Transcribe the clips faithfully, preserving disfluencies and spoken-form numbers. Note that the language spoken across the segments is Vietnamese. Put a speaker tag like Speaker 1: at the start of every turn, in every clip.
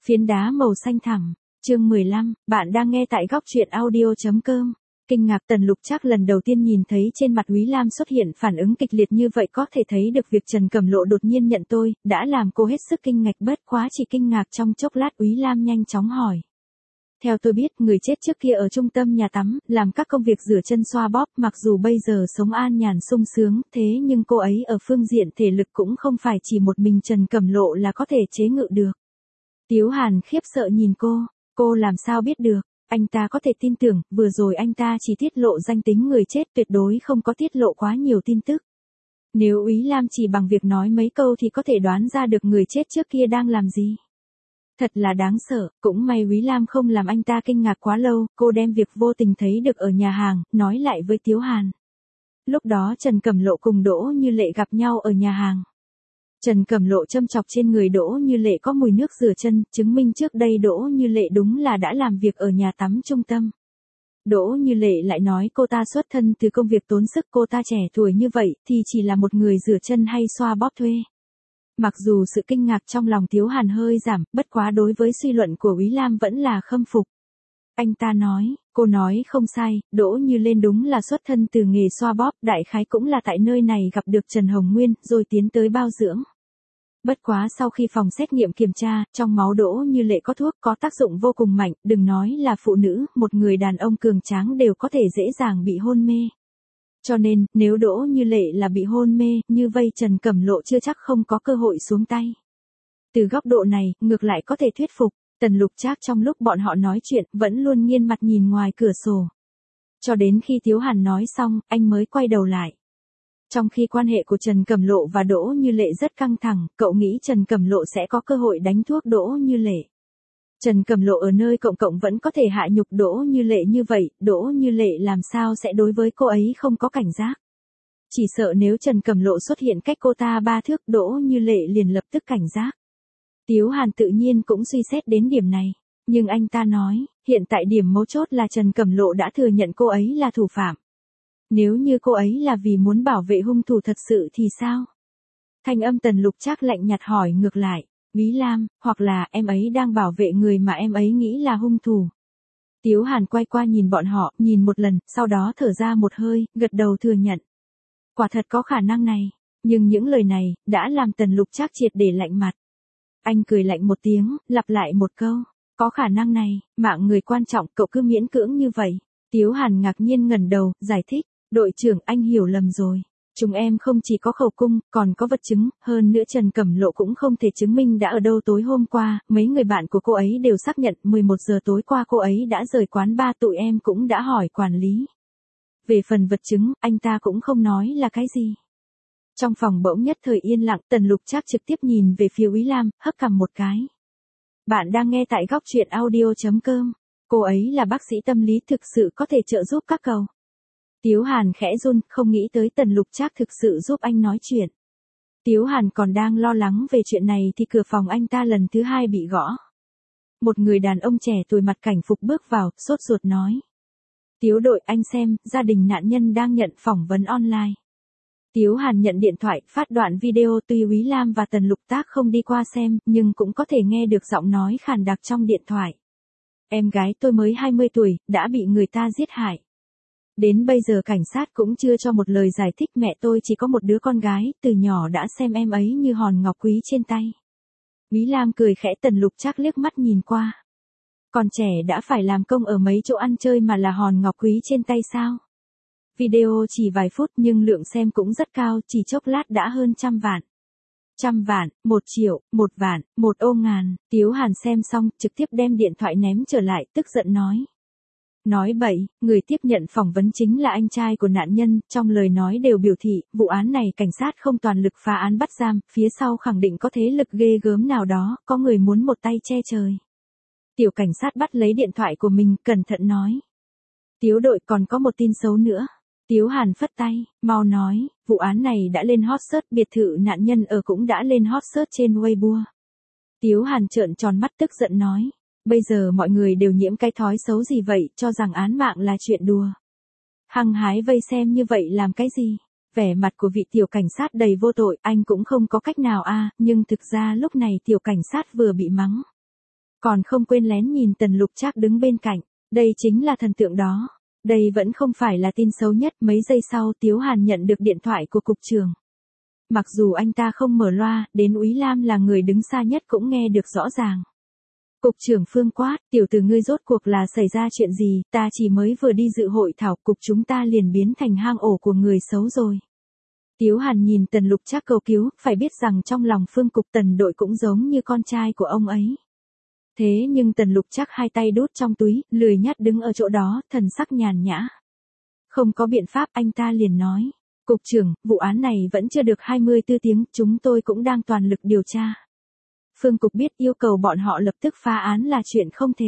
Speaker 1: Phiến đá màu xanh thẳm, chương mười lăm, bạn đang nghe tại góc truyện audio chấm com. Kinh ngạc Tần Lục Trác lần đầu tiên nhìn thấy trên mặt Úy Lam xuất hiện phản ứng kịch liệt như vậy, có thể thấy được việc Trần Cẩm Lộ đột nhiên nhận tôi, đã làm cô hết sức kinh ngạc. Bất quá chỉ kinh ngạc trong chốc lát, Úy Lam nhanh chóng hỏi. Theo tôi biết, người chết trước kia ở trung tâm nhà tắm, làm các công việc rửa chân xoa bóp, mặc dù bây giờ sống an nhàn sung sướng, thế nhưng cô ấy ở phương diện thể lực cũng không phải chỉ một mình Trần Cẩm Lộ là có thể chế ngự được. Tiếu Hàn khiếp sợ nhìn cô, cô làm sao biết được? Anh ta có thể tin tưởng, vừa rồi anh ta chỉ tiết lộ danh tính người chết, tuyệt đối không có tiết lộ quá nhiều tin tức. Nếu Úy Lam chỉ bằng việc nói mấy câu thì có thể đoán ra được người chết trước kia đang làm gì. Thật là đáng sợ, cũng may Úy Lam không làm anh ta kinh ngạc quá lâu, cô đem việc vô tình thấy được ở nhà hàng, nói lại với Tiếu Hàn. Lúc đó Trần Cẩm Lộ cùng Đỗ Như Lệ gặp nhau ở nhà hàng. Trần Cẩm Lộ châm chọc trên người Đỗ Như Lệ có mùi nước rửa chân, chứng minh trước đây Đỗ Như Lệ đúng là đã làm việc ở nhà tắm trung tâm. Đỗ Như Lệ lại nói cô ta xuất thân từ công việc tốn sức, cô ta trẻ tuổi như vậy thì chỉ là một người rửa chân hay xoa bóp thuê. Mặc dù sự kinh ngạc trong lòng Tiếu Hàn hơi giảm, bất quá đối với suy luận của Úy Lam vẫn là khâm phục. Anh ta nói, cô nói không sai, Đỗ Như Lên đúng là xuất thân từ nghề xoa bóp, đại khái cũng là tại nơi này gặp được Trần Hồng Nguyên, rồi tiến tới bao dưỡng. Bất quá sau khi phòng xét nghiệm kiểm tra, trong máu Đỗ Như Lệ có thuốc có tác dụng vô cùng mạnh, đừng nói là phụ nữ, một người đàn ông cường tráng đều có thể dễ dàng bị hôn mê. Cho nên, nếu Đỗ Như Lệ là bị hôn mê, như vậy Trần Cẩm Lộ chưa chắc không có cơ hội xuống tay. Từ góc độ này, ngược lại có thể thuyết phục. Tần Lục Trác trong lúc bọn họ nói chuyện, vẫn luôn nghiêng mặt nhìn ngoài cửa sổ. Cho đến khi Tiếu Hàn nói xong, anh mới quay đầu lại. Trong khi quan hệ của Trần Cẩm Lộ và Đỗ Như Lệ rất căng thẳng, cậu nghĩ Trần Cẩm Lộ sẽ có cơ hội đánh thuốc Đỗ Như Lệ. Trần Cẩm Lộ ở nơi cộng cộng vẫn có thể hạ nhục Đỗ Như Lệ như vậy, Đỗ Như Lệ làm sao sẽ đối với cô ấy không có cảnh giác. Chỉ sợ nếu Trần Cẩm Lộ xuất hiện cách cô ta ba thước, Đỗ Như Lệ liền lập tức cảnh giác. Tiếu Hàn tự nhiên cũng suy xét đến điểm này, nhưng anh ta nói, hiện tại điểm mấu chốt là Trần Cẩm Lộ đã thừa nhận cô ấy là thủ phạm. Nếu như cô ấy là vì muốn bảo vệ hung thủ thật sự thì sao? Thanh âm Tần Lục Trác lạnh nhạt hỏi ngược lại, Úy Lam, hoặc là em ấy đang bảo vệ người mà em ấy nghĩ là hung thủ. Tiếu Hàn quay qua nhìn bọn họ, nhìn một lần, sau đó thở ra một hơi, gật đầu thừa nhận. Quả thật có khả năng này, nhưng những lời này, đã làm Tần Lục Trác triệt để lạnh mặt. Anh cười lạnh một tiếng, lặp lại một câu, có khả năng này, mạng người quan trọng, cậu cứ miễn cưỡng như vậy. Tiếu Hàn ngạc nhiên ngẩng đầu, giải thích, đội trưởng anh hiểu lầm rồi. Chúng em không chỉ có khẩu cung, còn có vật chứng, hơn nữa Trần Cẩm Lộ cũng không thể chứng minh đã ở đâu tối hôm qua, mấy người bạn của cô ấy đều xác nhận mười một giờ tối qua cô ấy đã rời quán bar, tụi em cũng đã hỏi quản lý. Về phần vật chứng, anh ta cũng không nói là cái gì. Trong phòng bỗng nhất thời yên lặng, Tần Lục Trác trực tiếp nhìn về phía Úy Lam, hất cằm một cái. Bạn đang nghe tại góc truyện audio chấm com. Cô ấy là bác sĩ tâm lý, thực sự có thể trợ giúp các cậu. Tiếu Hàn khẽ run, không nghĩ tới Tần Lục Trác thực sự giúp anh nói chuyện. Tiếu Hàn còn đang lo lắng về chuyện này thì cửa phòng anh ta lần thứ hai bị gõ. Một người đàn ông trẻ tuổi mặc cảnh phục bước vào, sốt ruột nói. Tiếu đội, anh xem, gia đình nạn nhân đang nhận phỏng vấn online. Tiếu Hàn nhận điện thoại, phát đoạn video, tuy Úy Lam và Tần Lục Trác không đi qua xem, nhưng cũng có thể nghe được giọng nói khàn đặc trong điện thoại. Em gái tôi mới hai mươi tuổi, đã bị người ta giết hại. Đến bây giờ cảnh sát cũng chưa cho một lời giải thích, mẹ tôi chỉ có một đứa con gái, từ nhỏ đã xem em ấy như hòn ngọc quý trên tay. Úy Lam cười khẽ, Tần Lục Trác liếc mắt nhìn qua. Còn trẻ đã phải làm công ở mấy chỗ ăn chơi mà là hòn ngọc quý trên tay sao? Video chỉ vài phút nhưng lượng xem cũng rất cao, chỉ chốc lát đã hơn trăm vạn. Trăm vạn, một triệu, một vạn, một ô ngàn. Tiếu Hàn xem xong, trực tiếp đem điện thoại ném trở lại, tức giận nói. Nói bậy, người tiếp nhận phỏng vấn chính là anh trai của nạn nhân, trong lời nói đều biểu thị, vụ án này cảnh sát không toàn lực phá án bắt giam, phía sau khẳng định có thế lực ghê gớm nào đó, có người muốn một tay che trời. Tiểu cảnh sát bắt lấy điện thoại của mình, cẩn thận nói. Tiếu đội, còn có một tin xấu nữa. Tiếu Hàn phất tay, mau nói, vụ án này đã lên hot search, biệt thự nạn nhân ở cũng đã lên hot search trên Weibo. Tiếu Hàn trợn tròn mắt tức giận nói. Bây giờ mọi người đều nhiễm cái thói xấu gì vậy, cho rằng án mạng là chuyện đùa. Hăng hái vây xem như vậy làm cái gì? Vẻ mặt của vị tiểu cảnh sát đầy vô tội, anh cũng không có cách nào a, nhưng thực ra lúc này tiểu cảnh sát vừa bị mắng. Còn không quên lén nhìn Tần Lục Trác đứng bên cạnh, đây chính là thần tượng đó. Đây vẫn không phải là tin xấu nhất, mấy giây sau Tiếu Hàn nhận được điện thoại của cục trưởng. Mặc dù anh ta không mở loa, đến Úy Lam là người đứng xa nhất cũng nghe được rõ ràng. Cục trưởng Phương quát, tiểu tử ngươi rốt cuộc là xảy ra chuyện gì, ta chỉ mới vừa đi dự hội thảo, cục chúng ta liền biến thành hang ổ của người xấu rồi. Tiếu Hàn nhìn Tần Lục Trác cầu cứu, phải biết rằng trong lòng Phương cục Tần đội cũng giống như con trai của ông ấy. Thế nhưng Tần Lục Trác hai tay đút trong túi, lười nhác đứng ở chỗ đó, thần sắc nhàn nhã. Không có biện pháp, anh ta liền nói. Cục trưởng, vụ án này vẫn chưa được hai mươi tư tiếng, chúng tôi cũng đang toàn lực điều tra. Phương cục biết yêu cầu bọn họ lập tức phá án là chuyện không thể.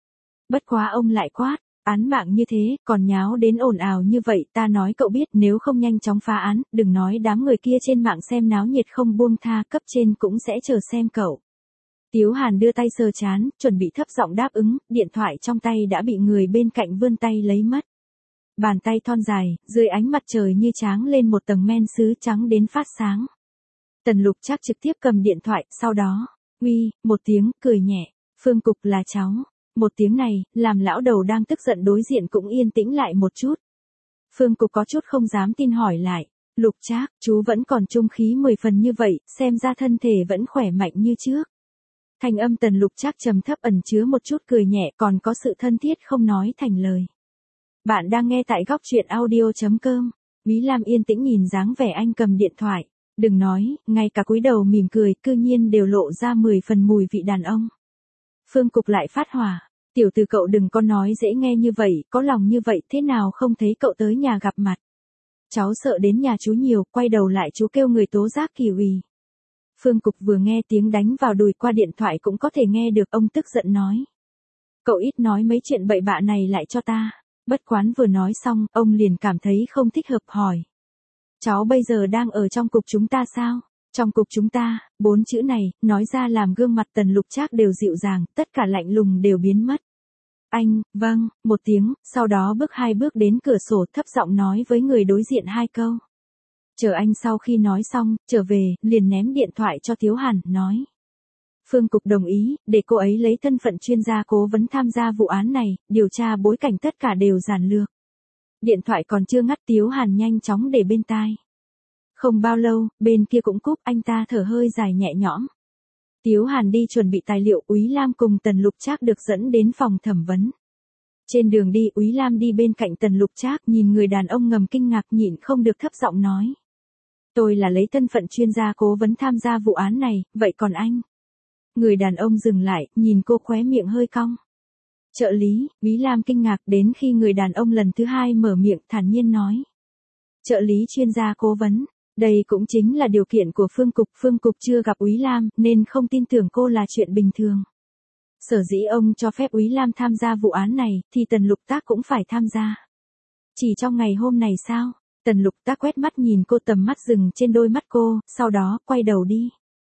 Speaker 1: Bất quá ông lại quát, án mạng như thế, còn nháo đến ồn ào như vậy, ta nói cậu biết nếu không nhanh chóng phá án, đừng nói đám người kia trên mạng xem náo nhiệt không buông tha, cấp trên cũng sẽ chờ xem cậu. Tiếu Hàn đưa tay sờ trán, chuẩn bị thấp giọng đáp ứng, điện thoại trong tay đã bị người bên cạnh vươn tay lấy mất. Bàn tay thon dài, dưới ánh mặt trời như tráng lên một tầng men sứ trắng đến phát sáng. Tần Lục Trác trực tiếp cầm điện thoại, sau đó, uy, một tiếng, cười nhẹ, Phương cục là cháu. Một tiếng này, làm lão đầu đang tức giận đối diện cũng yên tĩnh lại một chút. Phương cục có chút không dám tin hỏi lại, Lục Trác, chú vẫn còn trung khí mười phần như vậy, xem ra thân thể vẫn khỏe mạnh như trước. Thanh âm Tần Lục Trác trầm thấp ẩn chứa một chút cười nhẹ, còn có sự thân thiết không nói thành lời. Bạn đang nghe tại góc truyện audio chấm com. Úy Lam yên tĩnh nhìn dáng vẻ anh cầm điện thoại, đừng nói, ngay cả cúi đầu mỉm cười, cư nhiên đều lộ ra mười phần mùi vị đàn ông. Phương cục lại phát hỏa, tiểu tử cậu đừng có nói dễ nghe như vậy, có lòng như vậy thế nào không thấy cậu tới nhà gặp mặt. Cháu sợ đến nhà chú nhiều, quay đầu lại chú kêu người tố giác Kỳ ủy. Phương cục vừa nghe tiếng đánh vào đùi qua điện thoại cũng có thể nghe được, ông tức giận nói. Cậu ít nói mấy chuyện bậy bạ này lại cho ta. Bất quán vừa nói xong, ông liền cảm thấy không thích hợp hỏi. Cháu bây giờ đang ở trong cục chúng ta sao? Trong cục chúng ta, bốn chữ này, nói ra làm gương mặt Tần Lục Trác đều dịu dàng, tất cả lạnh lùng đều biến mất. Anh, vâng, một tiếng, sau đó bước hai bước đến cửa sổ thấp giọng nói với người đối diện hai câu. Chờ anh sau khi nói xong, trở về, liền ném điện thoại cho Tiếu Hàn, nói. Phương cục đồng ý, để cô ấy lấy thân phận chuyên gia cố vấn tham gia vụ án này, điều tra bối cảnh tất cả đều giản lược. Điện thoại còn chưa ngắt, Tiếu Hàn nhanh chóng để bên tai. Không bao lâu, bên kia cũng cúp, anh ta thở hơi dài nhẹ nhõm. Tiếu Hàn đi chuẩn bị tài liệu, Úy Lam cùng Tần Lục Trác được dẫn đến phòng thẩm vấn. Trên đường đi, Úy Lam đi bên cạnh Tần Lục Trác, nhìn người đàn ông ngầm kinh ngạc nhịn không được thấp giọng nói. Tôi là lấy thân phận chuyên gia cố vấn tham gia vụ án này, vậy còn anh? Người đàn ông dừng lại, nhìn cô khóe miệng hơi cong. Trợ lý, Úy Lam kinh ngạc đến khi người đàn ông lần thứ hai mở miệng thản nhiên nói. Trợ lý chuyên gia cố vấn, đây cũng chính là điều kiện của Phương cục. Phương cục chưa gặp Úy Lam nên không tin tưởng cô là chuyện bình thường. Sở dĩ ông cho phép Úy Lam tham gia vụ án này, thì Tần Lục Tác cũng phải tham gia. Chỉ trong ngày hôm này sao? Tần Lục Tác quét mắt nhìn cô, tầm mắt dừng trên đôi mắt cô, sau đó quay đầu đi.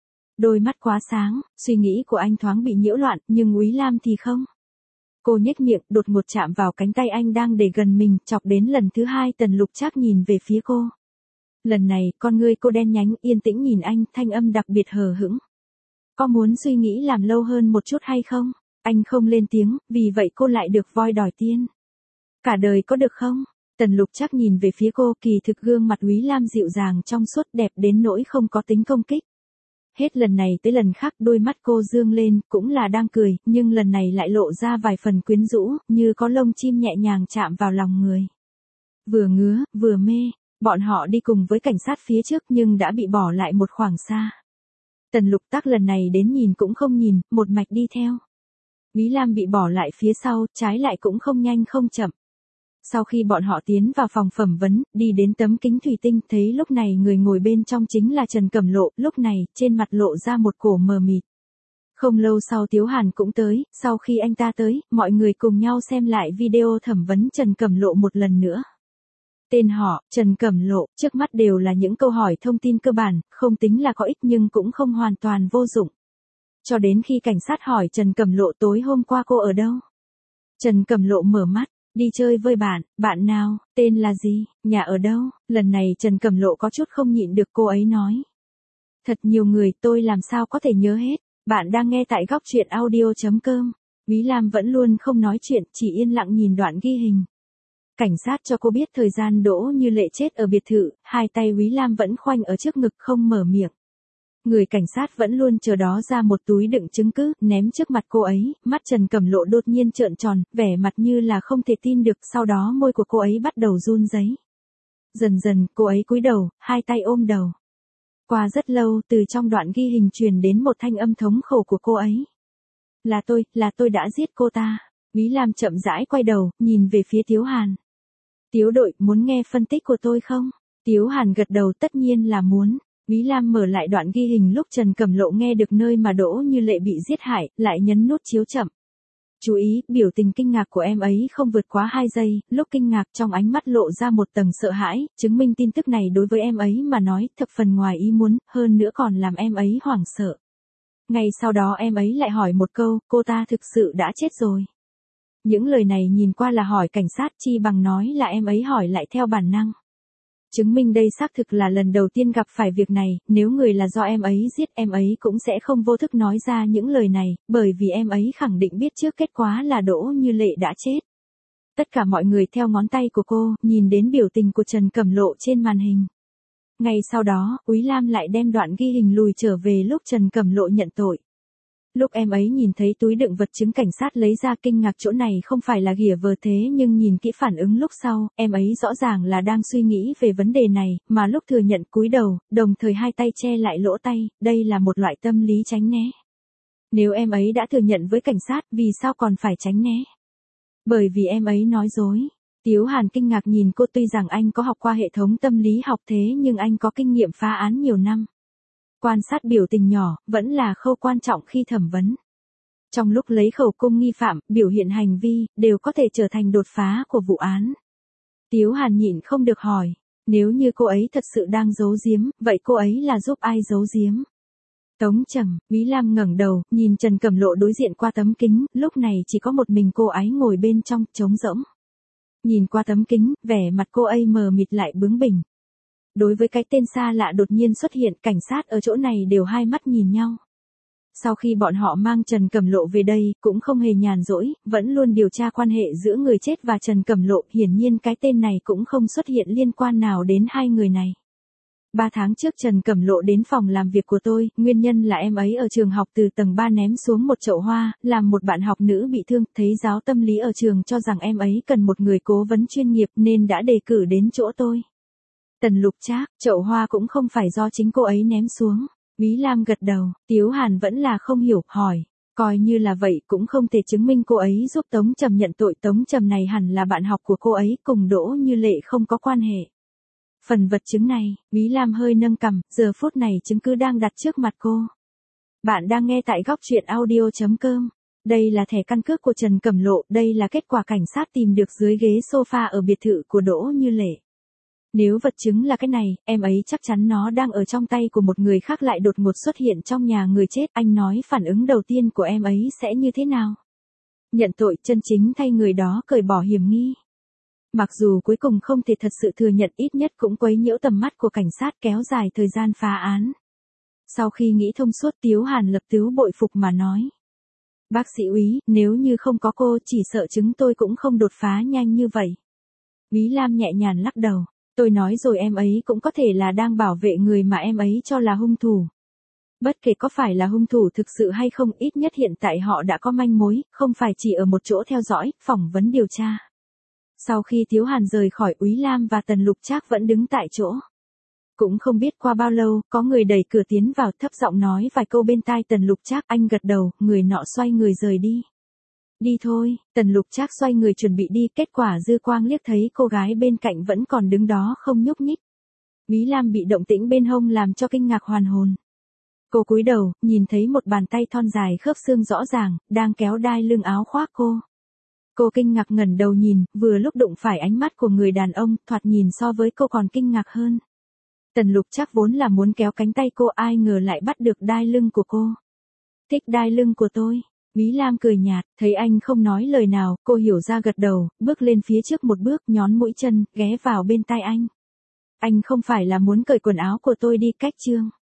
Speaker 1: Đôi mắt quá sáng, suy nghĩ của anh thoáng bị nhiễu loạn, nhưng Úy Lam thì không. Cô nhếch miệng, đột ngột chạm vào cánh tay anh đang để gần mình, chọc đến lần thứ hai Tần Lục Trác nhìn về phía cô. Lần này, con ngươi cô đen nhánh, yên tĩnh nhìn anh, thanh âm đặc biệt hờ hững. Có muốn suy nghĩ làm lâu hơn một chút hay không? Anh không lên tiếng, vì vậy cô lại được voi đòi tiên. Cả đời có được không? Tần Lục Trác nhìn về phía cô, kỳ thực gương mặt Úy Lam dịu dàng trong suốt đẹp đến nỗi không có tính công kích. Hết lần này tới lần khác đôi mắt cô dương lên, cũng là đang cười, nhưng lần này lại lộ ra vài phần quyến rũ, như có lông chim nhẹ nhàng chạm vào lòng người. Vừa ngứa, vừa mê, bọn họ đi cùng với cảnh sát phía trước nhưng đã bị bỏ lại một khoảng xa. Tần Lục Tác lần này đến nhìn cũng không nhìn, một mạch đi theo. Úy Lam bị bỏ lại phía sau, trái lại cũng không nhanh không chậm. Sau khi bọn họ tiến vào phòng thẩm vấn, đi đến tấm kính thủy tinh, thấy lúc này người ngồi bên trong chính là Trần Cẩm Lộ, lúc này, trên mặt lộ ra một cổ mờ mịt. Không lâu sau Tiếu Hàn cũng tới, sau khi anh ta tới, mọi người cùng nhau xem lại video thẩm vấn Trần Cẩm Lộ một lần nữa. Tên họ, Trần Cẩm Lộ, trước mắt đều là những câu hỏi thông tin cơ bản, không tính là có ích nhưng cũng không hoàn toàn vô dụng. Cho đến khi cảnh sát hỏi Trần Cẩm Lộ tối hôm qua cô ở đâu? Trần Cẩm Lộ mở mắt. Đi chơi với bạn, bạn nào, tên là gì, nhà ở đâu? Lần này Trần Cẩm Lộ có chút không nhịn được, cô ấy nói. Thật nhiều người, tôi làm sao có thể nhớ hết, Bạn đang nghe tại góc truyện audio chấm com. Quý Lam vẫn luôn không nói chuyện, chỉ yên lặng nhìn đoạn ghi hình. Cảnh sát cho cô biết thời gian Đỗ Như Lệ chết ở biệt thự, hai tay Quý Lam vẫn khoanh ở trước ngực không mở miệng. Người cảnh sát vẫn luôn chờ đó ra một túi đựng chứng cứ, ném trước mặt cô ấy, mắt Trần Cẩm Lộ đột nhiên trợn tròn, vẻ mặt như là không thể tin được, sau đó môi của cô ấy bắt đầu run rẩy. Dần dần, cô ấy cúi đầu, hai tay ôm đầu. Qua rất lâu, từ trong đoạn ghi hình truyền đến một thanh âm thống khổ của cô ấy. Là tôi, là tôi đã giết cô ta. Quý Lam chậm rãi quay đầu, nhìn về phía Tiếu Hàn. Tiếu đội, muốn nghe phân tích của tôi không? Tiếu Hàn gật đầu, tất nhiên là muốn. Quý Lam mở lại đoạn ghi hình lúc Trần Cẩm Lộ nghe được nơi mà Đỗ Như Lệ bị giết hại, lại nhấn nút chiếu chậm. Chú ý, biểu tình kinh ngạc của em ấy không vượt quá hai giây, lúc kinh ngạc trong ánh mắt lộ ra một tầng sợ hãi, chứng minh tin tức này đối với em ấy mà nói thập phần ngoài ý muốn, hơn nữa còn làm em ấy hoảng sợ. Ngay sau đó em ấy lại hỏi một câu, cô ta thực sự đã chết rồi. Những lời này nhìn qua là hỏi cảnh sát, chi bằng nói là em ấy hỏi lại theo bản năng. Chứng minh đây xác thực là lần đầu tiên gặp phải việc này, nếu người là do em ấy giết em ấy cũng sẽ không vô thức nói ra những lời này, bởi vì em ấy khẳng định biết trước kết quả là Đỗ Như Lệ đã chết. Tất cả mọi người theo ngón tay của cô, nhìn đến biểu tình của Trần Cẩm Lộ trên màn hình. Ngay sau đó, Quý Lam lại đem đoạn ghi hình lùi trở về lúc Trần Cẩm Lộ nhận tội. Lúc em ấy nhìn thấy túi đựng vật chứng cảnh sát lấy ra kinh ngạc chỗ này không phải là ghỉa vờ thế nhưng nhìn kỹ phản ứng lúc sau, em ấy rõ ràng là đang suy nghĩ về vấn đề này, mà lúc thừa nhận cúi đầu, đồng thời hai tay che lại lỗ tay, đây là một loại tâm lý tránh né. Nếu em ấy đã thừa nhận với cảnh sát, vì sao còn phải tránh né? Bởi vì em ấy nói dối. Tiếu Hàn kinh ngạc nhìn cô, tuy rằng anh có học qua hệ thống tâm lý học thế nhưng anh có kinh nghiệm phá án nhiều năm. Quan sát biểu tình nhỏ, vẫn là khâu quan trọng khi thẩm vấn. Trong lúc lấy khẩu cung nghi phạm, biểu hiện hành vi, đều có thể trở thành đột phá của vụ án. Tiếu Hàn nhịn không được hỏi, nếu như cô ấy thật sự đang giấu giếm, vậy cô ấy là giúp ai giấu giếm? Tống Trầm, Quý Lam ngẩng đầu, nhìn Trần Cẩm Lộ đối diện qua tấm kính, lúc này chỉ có một mình cô ấy ngồi bên trong, trống rỗng. Nhìn qua tấm kính, vẻ mặt cô ấy mờ mịt lại bướng bỉnh. Đối với cái tên xa lạ đột nhiên xuất hiện, cảnh sát ở chỗ này đều hai mắt nhìn nhau. Sau khi bọn họ mang Trần Cẩm Lộ về đây, cũng không hề nhàn rỗi, vẫn luôn điều tra quan hệ giữa người chết và Trần Cẩm Lộ, hiển nhiên cái tên này cũng không xuất hiện liên quan nào đến hai người này. Ba tháng trước Trần Cẩm Lộ đến phòng làm việc của tôi, nguyên nhân là em ấy ở trường học từ tầng ba ném xuống một chậu hoa, làm một bạn học nữ bị thương, thấy giáo tâm lý ở trường cho rằng em ấy cần một người cố vấn chuyên nghiệp nên đã đề cử đến chỗ tôi. Tần Lục Trác, chậu hoa cũng không phải do chính cô ấy ném xuống. Quý Lam gật đầu, Tiếu Hàn vẫn là không hiểu, hỏi. Coi như là vậy cũng không thể chứng minh cô ấy giúp Tống Trầm nhận tội. Tống Trầm này hẳn là bạn học của cô ấy, cùng Đỗ Như Lệ không có quan hệ. Phần vật chứng này, Quý Lam hơi nâng cằm, giờ phút này chứng cứ đang đặt trước mặt cô. Bạn đang nghe tại góc truyện audio chấm com. Đây là thẻ căn cước của Trần Cẩm Lộ, đây là kết quả cảnh sát tìm được dưới ghế sofa ở biệt thự của Đỗ Như Lệ. Nếu vật chứng là cái này, em ấy chắc chắn nó đang ở trong tay của một người khác lại đột ngột xuất hiện trong nhà người chết. Anh nói phản ứng đầu tiên của em ấy sẽ như thế nào? Nhận tội, chân chính thay người đó cởi bỏ hiểm nghi. Mặc dù cuối cùng không thể thật sự thừa nhận, ít nhất cũng quấy nhiễu tầm mắt của cảnh sát, kéo dài thời gian phá án. Sau khi nghĩ thông suốt, Tiếu Hàn lập tức bội phục mà nói. Bác sĩ Úy, nếu như không có cô chỉ sợ chứng tôi cũng không đột phá nhanh như vậy. Quý Lam nhẹ nhàng lắc đầu. Tôi nói rồi, em ấy cũng có thể là đang bảo vệ người mà em ấy cho là hung thủ. Bất kể có phải là hung thủ thực sự hay không, ít nhất hiện tại họ đã có manh mối, không phải chỉ ở một chỗ theo dõi, phỏng vấn điều tra. Sau khi Tiếu Hàn rời khỏi, Úy Lam và Tần Lục Trác vẫn đứng tại chỗ. Cũng không biết qua bao lâu, có người đẩy cửa tiến vào, thấp giọng nói vài câu bên tai Tần Lục Trác, anh gật đầu, người nọ xoay người rời đi. Đi thôi, Tần Lục Trác xoay người chuẩn bị đi, kết quả dư quang liếc thấy cô gái bên cạnh vẫn còn đứng đó không nhúc nhích. Quý Lam bị động tĩnh bên hông làm cho kinh ngạc hoàn hồn. Cô cúi đầu, nhìn thấy một bàn tay thon dài khớp xương rõ ràng, đang kéo đai lưng áo khoác cô. Cô kinh ngạc ngẩng đầu nhìn, vừa lúc đụng phải ánh mắt của người đàn ông, thoạt nhìn so với cô còn kinh ngạc hơn. Tần Lục Trác vốn là muốn kéo cánh tay cô, ai ngờ lại bắt được đai lưng của cô. Thích đai lưng của tôi. Quý Lam cười nhạt, thấy anh không nói lời nào, cô hiểu ra gật đầu, bước lên phía trước một bước, nhón mũi chân, ghé vào bên tai anh. Anh không phải là muốn cởi quần áo của tôi đi cách chương.